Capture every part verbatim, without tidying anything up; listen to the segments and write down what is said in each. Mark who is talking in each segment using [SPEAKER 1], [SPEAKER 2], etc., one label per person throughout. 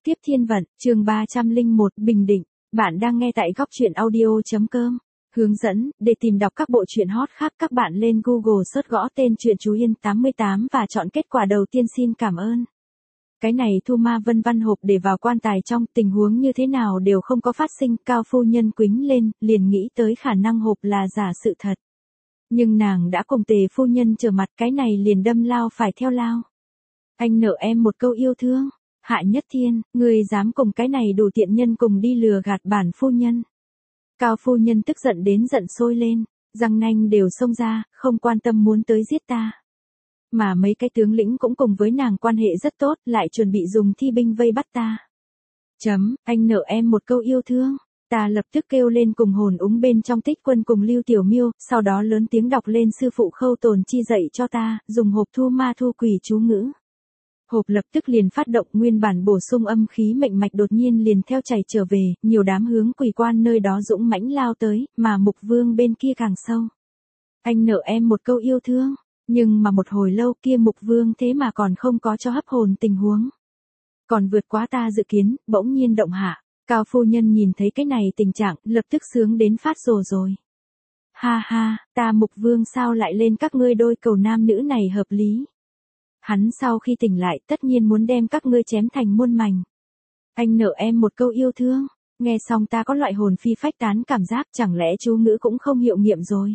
[SPEAKER 1] tiếp thiên vận, chương ba trăm lẻ một, Bình Định. Bạn đang nghe tại góc truyện audio chấm com. Hướng dẫn, để tìm đọc các bộ truyện hot khác các bạn lên Google search gõ tên truyện Chú Yên tám mươi tám và chọn kết quả đầu tiên xin cảm ơn. Cái này Thu Ma vân văn hộp để vào quan tài trong, tình huống như thế nào đều không có phát sinh, Cao phu nhân quính lên, liền nghĩ tới khả năng hộp là giả sự thật. Nhưng nàng đã cùng Tề phu nhân trở mặt, cái này liền đâm lao phải theo lao. Anh nợ em một câu yêu thương. Hạ Nhất Thiên, người dám cùng cái này đủ tiện nhân cùng đi lừa gạt bản phu nhân. Cao phu nhân tức giận đến giận sôi lên, răng nanh đều xông ra, không quan tâm muốn tới giết ta. Mà mấy cái tướng lĩnh cũng cùng với nàng quan hệ rất tốt, lại chuẩn bị dùng thi binh vây bắt ta. Chấm, anh nợ em một câu yêu thương. Ta lập tức kêu lên cùng hồn úng bên trong Tích Quân cùng Lưu Tiểu Miêu, sau đó lớn tiếng đọc lên sư phụ Khâu Tồn Chi dạy cho ta, dùng hộp thu ma thu quỷ chú ngữ. Hộp lập tức liền phát động, nguyên bản bổ sung âm khí mệnh mạch đột nhiên liền theo chảy trở về, nhiều đám hướng quỷ quan nơi đó dũng mãnh lao tới, mà Mục Vương bên kia càng sâu. Anh nợ em một câu yêu thương, nhưng mà một hồi lâu kia Mục Vương thế mà còn không có cho hấp hồn tình huống. Còn vượt quá ta dự kiến, bỗng nhiên động hạ. Cao phu nhân nhìn thấy cái này tình trạng, lập tức sướng đến phát rồ rồi. Ha ha, ta Mục Vương sao lại lên các ngươi đôi cầu nam nữ này hợp lý. Hắn sau khi tỉnh lại tất nhiên muốn đem các ngươi chém thành muôn mảnh. Anh nợ em một câu yêu thương, nghe xong ta có loại hồn phi phách tán cảm giác, chẳng lẽ chú ngữ cũng không hiệu nghiệm rồi.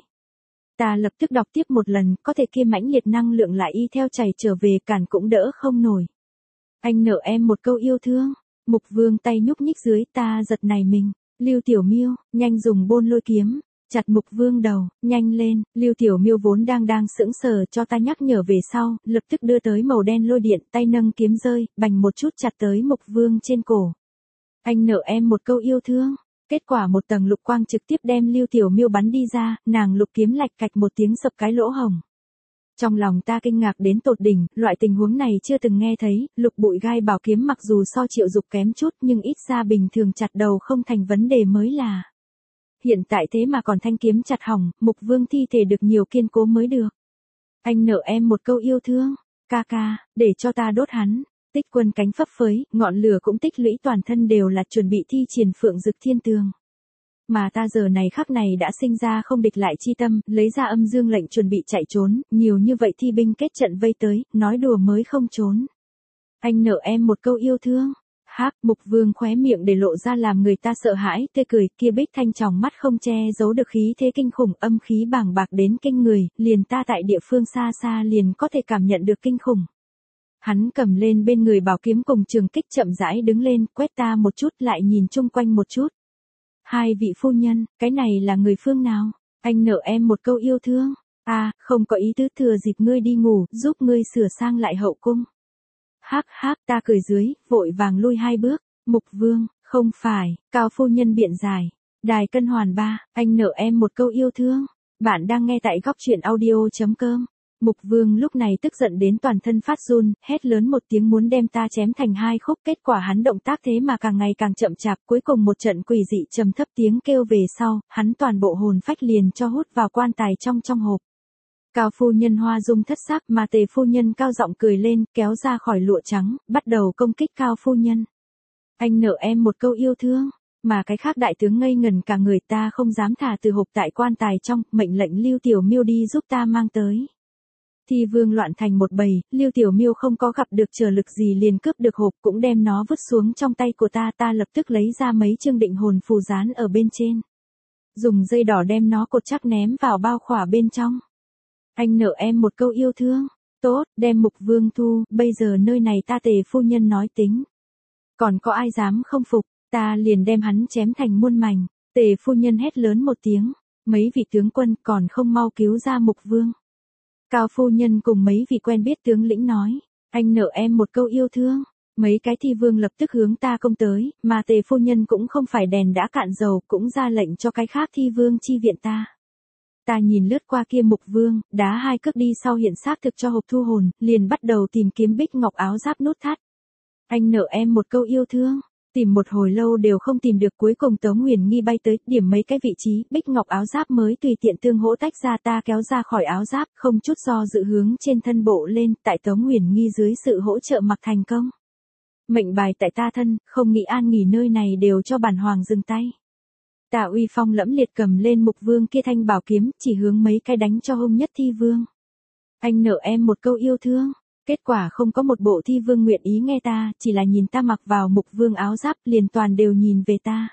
[SPEAKER 1] Ta lập tức đọc tiếp một lần, có thể kia mãnh liệt năng lượng lại y theo chảy trở về, cản cũng đỡ không nổi. Anh nợ em một câu yêu thương. Mục Vương tay nhúc nhích dưới, ta giật nảy mình. Lưu Tiểu Miêu, nhanh dùng bôn lôi kiếm, chặt Mục Vương đầu, nhanh lên. Lưu Tiểu Miêu vốn đang đang sững sờ cho ta nhắc nhở về sau, lập tức đưa tới màu đen lôi điện, tay nâng kiếm rơi, bành một chút chặt tới Mục Vương trên cổ. Anh nợ em một câu yêu thương. Kết quả một tầng lục quang trực tiếp đem Lưu Tiểu Miêu bắn đi ra, nàng lục kiếm lạch cạch một tiếng sập cái lỗ hồng. Trong lòng ta kinh ngạc đến tột đỉnh, loại tình huống này chưa từng nghe thấy, lục bụi gai bảo kiếm mặc dù so Triệu Dục kém chút nhưng ít ra bình thường chặt đầu không thành vấn đề mới là. Hiện tại thế mà còn thanh kiếm chặt hỏng, Mục Vương thi thể được nhiều kiên cố mới được. Anh nợ em một câu yêu thương, ca ca, để cho ta đốt hắn. Tích Quân cánh phấp phới, ngọn lửa cũng tích lũy toàn thân đều là chuẩn bị thi triển Phượng Dực Thiên Tường. Mà ta giờ này khắc này đã sinh ra không địch lại chi tâm, lấy ra âm dương lệnh chuẩn bị chạy trốn, nhiều như vậy thi binh kết trận vây tới, nói đùa mới không trốn. Anh nợ em một câu yêu thương. Háp, Mục Vương khóe miệng để lộ ra làm người ta sợ hãi, tươi cười, kia bích thanh tròng mắt không che giấu được khí thế kinh khủng, âm khí bàng bạc đến kinh người, liền ta tại địa phương xa xa liền có thể cảm nhận được kinh khủng. Hắn cầm lên bên người bảo kiếm cùng trường kích chậm rãi đứng lên, quét ta một chút lại nhìn chung quanh một chút. Hai vị phu nhân, cái này là người phương nào? Anh nợ em một câu yêu thương. À, không có ý tứ thừa dịp ngươi đi ngủ, giúp ngươi sửa sang lại hậu cung. Hắc hắc, ta cười dưới, vội vàng lui hai bước. Mục Vương, không phải, Cao phu nhân biện giải. Đài Cân Hoàn ba, anh nợ em một câu yêu thương. Bạn đang nghe tại góc truyện audio chấm com. Mục Vương lúc này tức giận đến toàn thân phát run, hét lớn một tiếng muốn đem ta chém thành hai khúc, kết quả hắn động tác thế mà càng ngày càng chậm chạp, cuối cùng một trận quỷ dị trầm thấp tiếng kêu về sau, hắn toàn bộ hồn phách liền cho hút vào quan tài trong trong hộp. Cao phu nhân hoa dung thất sắc, mà Tề phu nhân cao giọng cười lên, kéo ra khỏi lụa trắng, bắt đầu công kích Cao phu nhân. Anh nợ em một câu yêu thương. Mà cái khác đại tướng ngây ngần cả người, ta không dám thả từ hộp tại quan tài trong, mệnh lệnh Lưu Tiểu Miêu đi giúp ta mang tới. Thi vương loạn thành một bầy, Lưu Tiểu Miêu không có gặp được trở lực gì liền cướp được hộp, cũng đem nó vứt xuống trong tay của ta, ta lập tức lấy ra mấy chương định hồn phù dán ở bên trên. Dùng dây đỏ đem nó cột chắc ném vào bao khỏa bên trong. Anh nợ em một câu yêu thương. Tốt, đem Mục Vương thu, bây giờ nơi này ta Tề phu nhân nói tính. Còn có ai dám không phục, ta liền đem hắn chém thành muôn mảnh. Tề phu nhân hét lớn một tiếng, mấy vị tướng quân còn không mau cứu ra Mục Vương. Cao phu nhân cùng mấy vị quen biết tướng lĩnh nói, anh nợ em một câu yêu thương. Mấy cái thi vương lập tức hướng ta công tới, mà Tề phu nhân cũng không phải đèn đã cạn dầu, cũng ra lệnh cho cái khác thi vương chi viện ta. Ta nhìn lướt qua kia Mục Vương, đá hai cước đi sau hiện xác thực cho hộp thu hồn, liền bắt đầu tìm kiếm bích ngọc áo giáp nút thắt. Anh nợ em một câu yêu thương. Tìm một hồi lâu đều không tìm được, cuối cùng Tống Huyền Nghi bay tới, điểm mấy cái vị trí, bích ngọc áo giáp mới tùy tiện tương hỗ tách ra, ta kéo ra khỏi áo giáp, không chút do dự hướng trên thân bộ lên, tại Tống Huyền Nghi dưới sự hỗ trợ mặc thành công. Mệnh bài tại ta thân, không nghĩ an nghỉ nơi này đều cho bản hoàng dừng tay. Ta uy phong lẫm liệt cầm lên mục vương kia thanh bảo kiếm, chỉ hướng mấy cái đánh cho hung nhất thi vương. Anh nợ em một câu yêu thương. Kết quả không có một bộ thi vương nguyện ý nghe ta, chỉ là nhìn ta mặc vào mục vương áo giáp liền toàn đều nhìn về ta.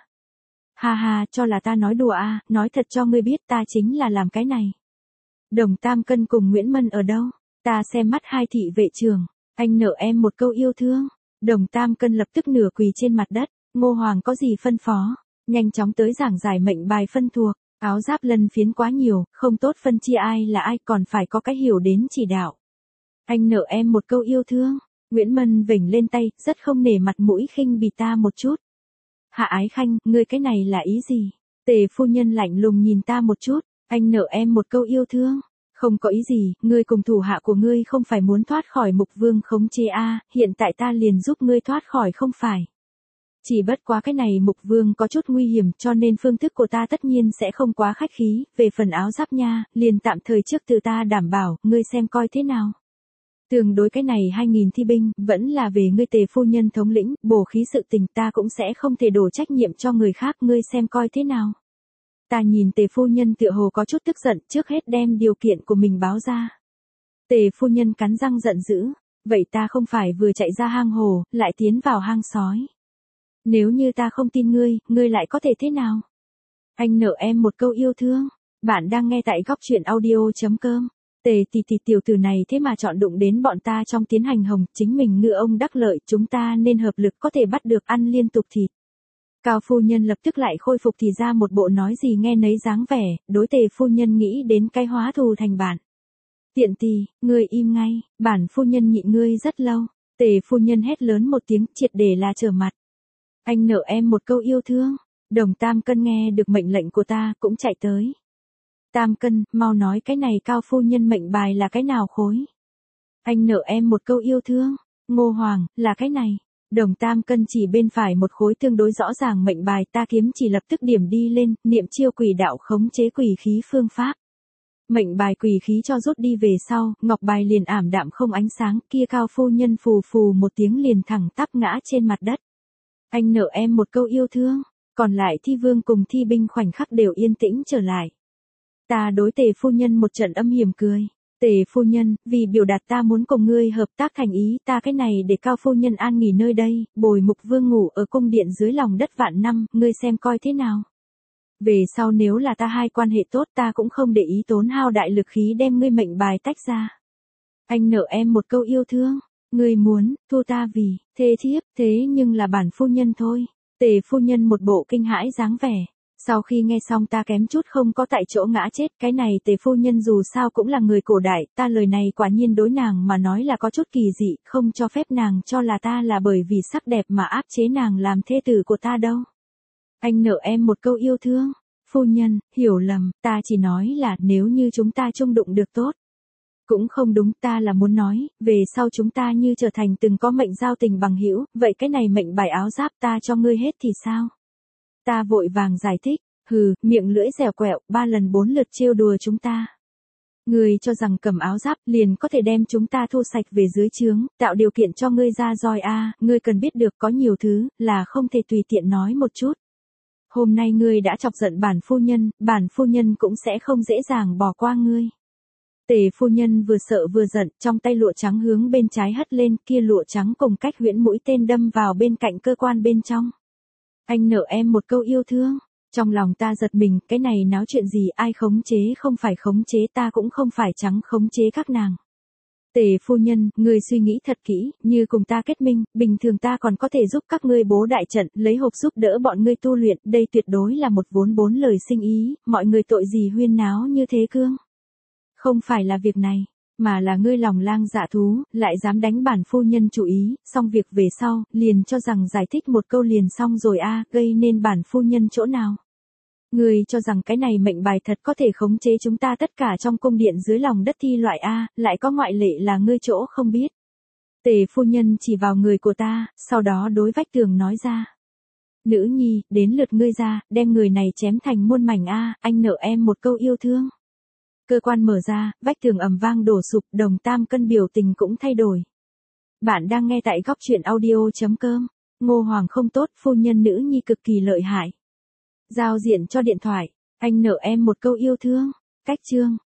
[SPEAKER 1] Ha ha, cho là ta nói đùa à, nói thật cho ngươi biết ta chính là làm cái này. Đồng Tam Cân cùng Nguyễn Mân ở đâu? Ta xem mắt hai thị vệ trưởng, anh nợ em một câu yêu thương. Đồng Tam Cân lập tức nửa quỳ trên mặt đất, Ngô Hoàng có gì phân phó, nhanh chóng tới giảng giải mệnh bài phân thuộc, áo giáp lân phiến quá nhiều, không tốt phân chia ai là ai còn phải có cái hiểu đến chỉ đạo. Anh nợ em một câu yêu thương, Nguyễn Mân vểnh lên tay, rất không nể mặt mũi khinh bỉ ta một chút. Hạ Ái Khanh, ngươi cái này là ý gì? Tề phu nhân lạnh lùng nhìn ta một chút, anh nợ em một câu yêu thương. Không có ý gì, ngươi cùng thủ hạ của ngươi không phải muốn thoát khỏi mục vương khống chế a, hiện tại ta liền giúp ngươi thoát khỏi không phải. Chỉ bất quá cái này mục vương có chút nguy hiểm cho nên phương thức của ta tất nhiên sẽ không quá khách khí, về phần áo giáp nha, liền tạm thời trước từ ta đảm bảo, ngươi xem coi thế nào. Tương đối cái này hai nghìn thi binh, vẫn là về ngươi Tề phu nhân thống lĩnh, bổ khí sự tình ta cũng sẽ không thể đổ trách nhiệm cho người khác, ngươi xem coi thế nào. Ta nhìn Tề phu nhân tựa hồ có chút tức giận, trước hết đem điều kiện của mình báo ra. Tề phu nhân cắn răng giận dữ, vậy ta không phải vừa chạy ra hang hồ, lại tiến vào hang sói. Nếu như ta không tin ngươi, ngươi lại có thể thế nào? Anh nợ em một câu yêu thương. Bạn đang nghe tại góc truyện audio.com. Tề tỷ tỷ tiểu tử này thế mà chọn đụng đến bọn ta trong tiến hành hồng, chính mình ngựa ông đắc lợi, chúng ta nên hợp lực có thể bắt được ăn liên tục thịt. Cao phu nhân lập tức lại khôi phục thì ra một bộ nói gì nghe nấy dáng vẻ, đối Tề phu nhân nghĩ đến cái hóa thù thành bạn. Tiện tì, ngươi im ngay, bản phu nhân nhịn ngươi rất lâu. Tề phu nhân hét lớn một tiếng, triệt để là trở mặt. Anh nợ em một câu yêu thương. Đồng Tam Cân nghe được mệnh lệnh của ta, cũng chạy tới. Tam Cân, mau nói cái này Cao phu nhân mệnh bài là cái nào khối? Anh nợ em một câu yêu thương. Ngô Hoàng, là cái này. Đồng Tam Cân chỉ bên phải một khối tương đối rõ ràng mệnh bài, ta kiếm chỉ lập tức điểm đi lên, niệm chiêu quỷ đạo khống chế quỷ khí phương pháp. Mệnh bài quỷ khí cho rút đi về sau, ngọc bài liền ảm đạm không ánh sáng, kia Cao phu nhân phù phù một tiếng liền thẳng tắp ngã trên mặt đất. Anh nợ em một câu yêu thương, còn lại thi vương cùng thi binh khoảnh khắc đều yên tĩnh trở lại. Ta đối Tề phu nhân một trận âm hiểm cười. Tề phu nhân, vì biểu đạt ta muốn cùng ngươi hợp tác thành ý, ta cái này để Cao phu nhân an nghỉ nơi đây, bồi mục vương ngủ ở cung điện dưới lòng đất vạn năm, ngươi xem coi thế nào. Về sau nếu là ta hai quan hệ tốt ta cũng không để ý tốn hao đại lực khí đem ngươi mệnh bài tách ra. Anh nợ em một câu yêu thương, ngươi muốn, thu ta vì, thê thiếp, thế nhưng là bản phu nhân thôi. Tề phu nhân một bộ kinh hãi dáng vẻ. Sau khi nghe xong ta kém chút không có tại chỗ ngã chết, cái này Tề phu nhân dù sao cũng là người cổ đại, ta lời này quả nhiên đối nàng mà nói là có chút kỳ dị, không cho phép nàng cho là ta là bởi vì sắc đẹp mà áp chế nàng làm thê tử của ta đâu. Anh nợ em một câu yêu thương. Phu nhân, hiểu lầm, ta chỉ nói là nếu như chúng ta chung đụng được tốt. Cũng không đúng, ta là muốn nói, về sau chúng ta như trở thành từng có mệnh giao tình bằng hữu, vậy cái này mệnh bài áo giáp ta cho ngươi hết thì sao? Ta vội vàng giải thích, hừ, miệng lưỡi dẻo quẹo, ba lần bốn lượt trêu đùa chúng ta. Ngươi cho rằng cầm áo giáp liền có thể đem chúng ta thu sạch về dưới trướng, tạo điều kiện cho ngươi ra roi a, ngươi cần biết được có nhiều thứ, là không thể tùy tiện nói một chút. Hôm nay ngươi đã chọc giận bản phu nhân, bản phu nhân cũng sẽ không dễ dàng bỏ qua ngươi. Tề phu nhân vừa sợ vừa giận, trong tay lụa trắng hướng bên trái hất lên, kia lụa trắng cùng cách huyễn mũi tên đâm vào bên cạnh cơ quan bên trong. Anh nợ em một câu yêu thương. Trong lòng ta giật mình, cái này náo chuyện gì, ai khống chế không phải khống chế, ta cũng không phải trắng khống chế các nàng. Tề phu nhân, người suy nghĩ thật kỹ, như cùng ta kết minh, bình thường ta còn có thể giúp các ngươi bố đại trận, lấy hộp giúp đỡ bọn ngươi tu luyện, đây tuyệt đối là một vốn bốn lời sinh ý, mọi người tội gì huyên náo như thế cương. Không phải là việc này, mà là ngươi lòng lang dạ thú, lại dám đánh bản phu nhân chủ ý, xong việc về sau, liền cho rằng giải thích một câu liền xong rồi a, gây nên bản phu nhân chỗ nào. Ngươi cho rằng cái này mệnh bài thật có thể khống chế chúng ta tất cả trong cung điện dưới lòng đất thi loại A, lại có ngoại lệ là ngươi chỗ không biết. Tề phu nhân chỉ vào người của ta, sau đó đối vách tường nói ra. Nữ nhi, đến lượt ngươi ra, đem người này chém thành muôn mảnh A, anh nợ em một câu yêu thương. Cơ quan mở ra, vách tường ầm vang đổ sụp, Đồng Tam Cân biểu tình cũng thay đổi. Bạn đang nghe tại góc chuyện audio chấm com. Ngô Hoàng không tốt, phu nhân nữ nhi cực kỳ lợi hại. Giao diện cho điện thoại, anh nợ em một câu yêu thương. Cách chương.